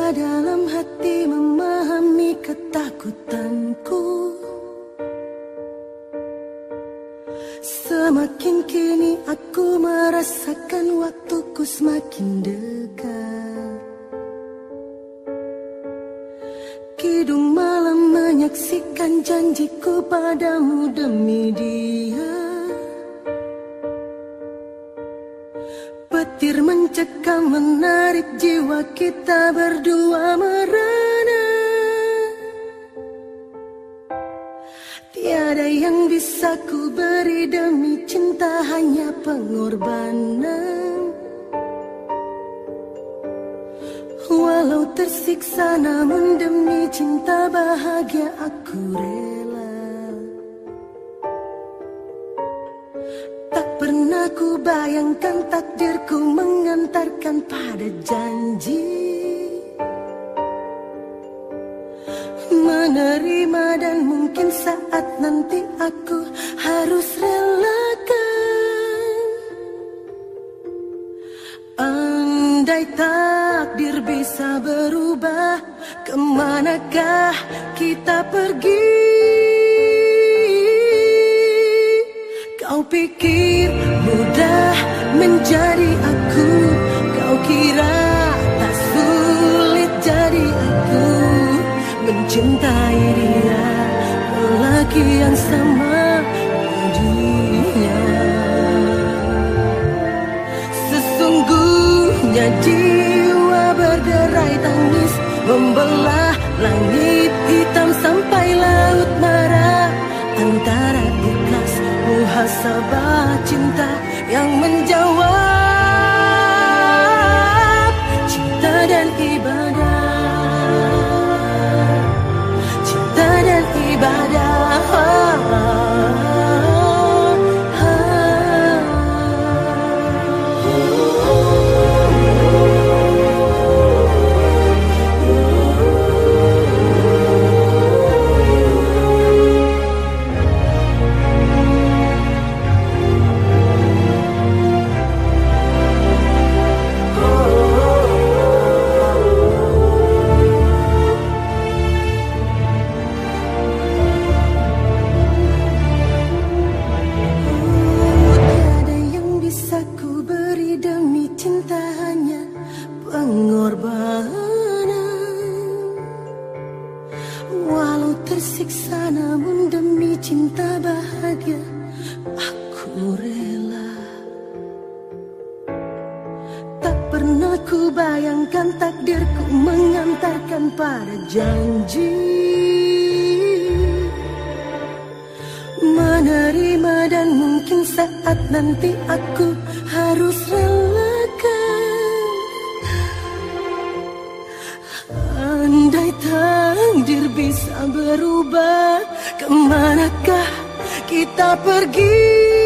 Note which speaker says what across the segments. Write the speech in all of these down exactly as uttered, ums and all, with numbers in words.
Speaker 1: Cinta dalam hati memahami ketakutanku. Semakin kini aku merasakan waktuku semakin dekat. Kidung malam menyaksikan janjiku padamu demi dia. Petir mencekam menarik jiwa kita berdua merana. Tiada yang bisa ku beri demi cinta, hanya pengorbanan. Walau tersiksa namun demi cinta bahagia aku rela. Tak pernah ku bayangkan takdirku mengantarkan pada janji. Menerima dan mungkin saat nanti aku harus relakan. Andai takdir bisa berubah, kemanakah kita pergi? Kau pikir mudah menjadi aku, kau kira tak sulit jadi aku. Mencintai dia, lelaki yang sama dia. Sesungguhnya jiwa berderai tangis, membelah langit hitam sampai laut marah. Antara ikhlas muhasabah cinta yang menjawab cinta dan ibadah. Dan ibadah. Tersiksa namun demi cinta bahagia aku rela. Tak pernah ku bayangkan takdirku mengantarkan pada janji. Menerima dan mungkin saat nanti aku harus relakan. Andai takdir bisa berubah, kemanakah kita pergi?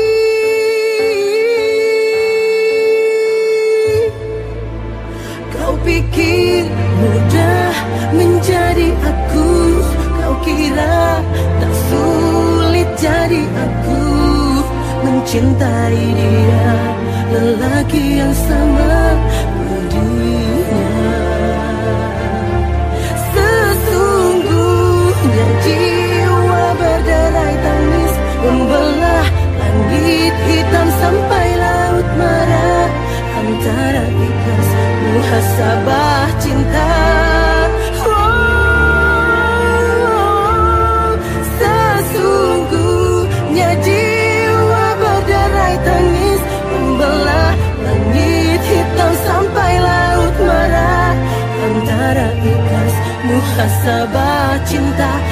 Speaker 1: Kau pikir mudah menjadi aku, kau kira tak sulit jadi aku. Mencintai dia, lelaki yang sama bodinya. Jiwa berderai tangis, membelah langit hitam sampai laut marah. Antara ikhlas muhasabah cinta. Oh, sesungguhnya jiwa berderai tangis, membelah langit hitam sampai laut marah. Antara ikhlas muhasabah cinta.